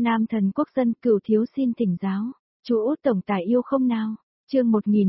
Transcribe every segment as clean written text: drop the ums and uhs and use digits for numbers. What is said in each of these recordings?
Nam thần quốc dân Cửu thiếu xin thỉnh giáo. Chú Út tổng tài yêu không nào? Chương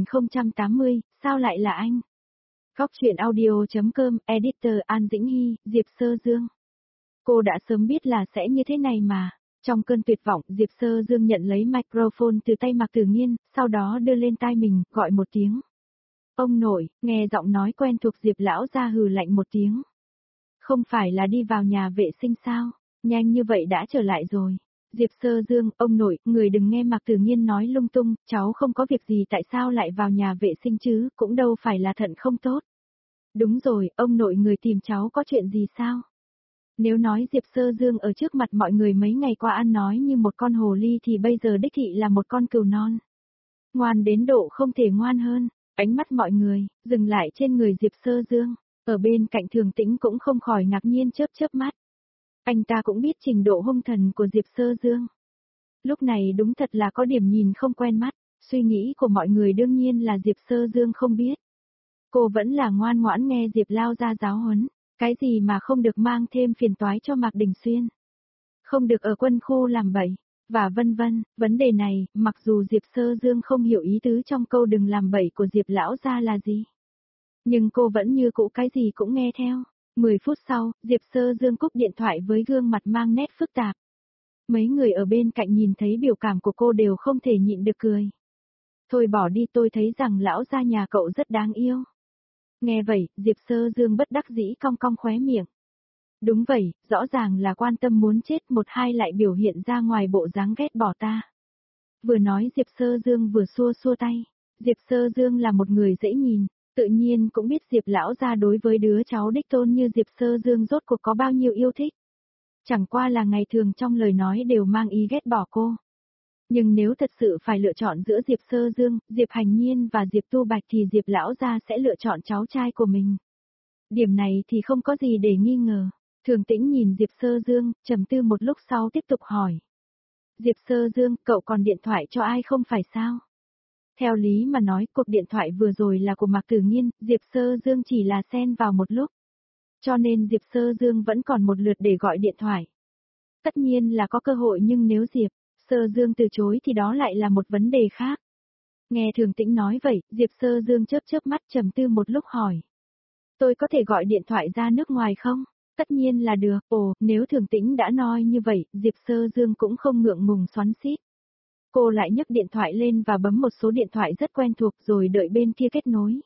1080, sao lại là anh? Góc truyện audio.com, editor An Dĩnh Hy, Diệp Sơ Dương. Cô đã sớm biết là sẽ như thế này mà. Trong cơn tuyệt vọng, Diệp Sơ Dương nhận lấy microphone từ tay Mạc Tử Nghiên, sau đó đưa lên tai mình, gọi một tiếng. Ông nội, nghe giọng nói quen thuộc Diệp lão ra hừ lạnh một tiếng. Không phải là đi vào nhà vệ sinh sao? Nhanh như vậy đã trở lại rồi. Diệp Sơ Dương, ông nội, người đừng nghe Mạc Tử Nghiên nói lung tung, cháu không có việc gì tại sao lại vào nhà vệ sinh chứ, cũng đâu phải là thận không tốt. Đúng rồi, ông nội người tìm cháu có chuyện gì sao? Nếu nói Diệp Sơ Dương ở trước mặt mọi người mấy ngày qua ăn nói như một con hồ ly thì bây giờ đích thị là một con cừu non. Ngoan đến độ không thể ngoan hơn, ánh mắt mọi người, dừng lại trên người Diệp Sơ Dương, ở bên cạnh Thường Tĩnh cũng không khỏi ngạc nhiên chớp mắt. Anh ta cũng biết trình độ hung thần của Diệp Sơ Dương. Lúc này đúng thật là có điểm nhìn không quen mắt, suy nghĩ của mọi người đương nhiên là Diệp Sơ Dương không biết. Cô vẫn là ngoan ngoãn nghe Diệp Lao ra giáo huấn, cái gì mà không được mang thêm phiền toái cho Mạc Đình Xuyên. Không được ở quân khu làm bậy, và vân vân, vấn đề này, mặc dù Diệp Sơ Dương không hiểu ý tứ trong câu đừng làm bậy của Diệp Lão ra là gì. Nhưng cô vẫn như cũ cái gì cũng nghe theo. 10 phút sau, Diệp Sơ Dương cúp điện thoại với gương mặt mang nét phức tạp. Mấy người ở bên cạnh nhìn thấy biểu cảm của cô đều không thể nhịn được cười. Thôi bỏ đi, tôi thấy rằng lão gia nhà cậu rất đáng yêu. Nghe vậy, Diệp Sơ Dương bất đắc dĩ cong cong khóe miệng. Đúng vậy, rõ ràng là quan tâm muốn chết, một hai lại biểu hiện ra ngoài bộ dáng ghét bỏ ta. Vừa nói Diệp Sơ Dương vừa xua xua tay. Diệp Sơ Dương là một người dễ nhìn, tự nhiên cũng biết Diệp lão gia đối với đứa cháu đích tôn như Diệp Sơ Dương rốt cuộc có bao nhiêu yêu thích. Chẳng qua là ngày thường trong lời nói đều mang ý ghét bỏ cô. Nhưng nếu thật sự phải lựa chọn giữa Diệp Sơ Dương, Diệp Hành Nhiên và Diệp Tu Bạch thì Diệp lão gia sẽ lựa chọn cháu trai của mình. Điểm này thì không có gì để nghi ngờ. Thường Tĩnh nhìn Diệp Sơ Dương, trầm tư một lúc sau tiếp tục hỏi. Diệp Sơ Dương, cậu còn điện thoại cho ai không phải sao? Theo lý mà nói, cuộc điện thoại vừa rồi là của Mạc Tử Nghiên, Diệp Sơ Dương chỉ là xen vào một lúc. Cho nên Diệp Sơ Dương vẫn còn một lượt để gọi điện thoại. Tất nhiên là có cơ hội, nhưng nếu Diệp Sơ Dương từ chối thì đó lại là một vấn đề khác. Nghe Thường Tĩnh nói vậy, Diệp Sơ Dương chớp mắt trầm tư một lúc hỏi. Tôi có thể gọi điện thoại ra nước ngoài không? Tất nhiên là được. Ồ, nếu Thường Tĩnh đã nói như vậy, Diệp Sơ Dương cũng không ngượng ngùng xoắn xít. Cô lại nhấc điện thoại lên và bấm một số điện thoại rất quen thuộc rồi đợi bên kia kết nối.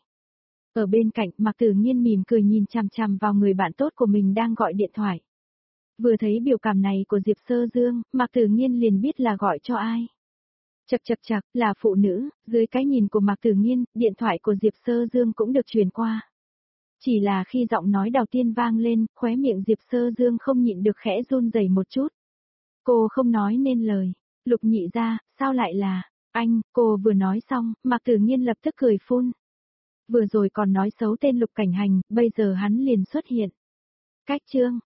Ở bên cạnh, Mạc Tử Nghiên mỉm cười nhìn chằm chằm vào người bạn tốt của mình đang gọi điện thoại. Vừa thấy biểu cảm này của Diệp Sơ Dương, Mạc Tử Nghiên liền biết là gọi cho ai. Chậc, là phụ nữ, dưới cái nhìn của Mạc Tử Nghiên, điện thoại của Diệp Sơ Dương cũng được truyền qua. Chỉ là khi giọng nói đầu tiên vang lên, khóe miệng Diệp Sơ Dương không nhịn được khẽ run rẩy một chút. Cô không nói nên lời. Lục nhị ra, sao lại là anh? Cô vừa nói xong, Mạc Tử Nghiên lập tức cười phun. Vừa rồi còn nói xấu tên Lục Cảnh Hành, bây giờ hắn liền xuất hiện. Cách chương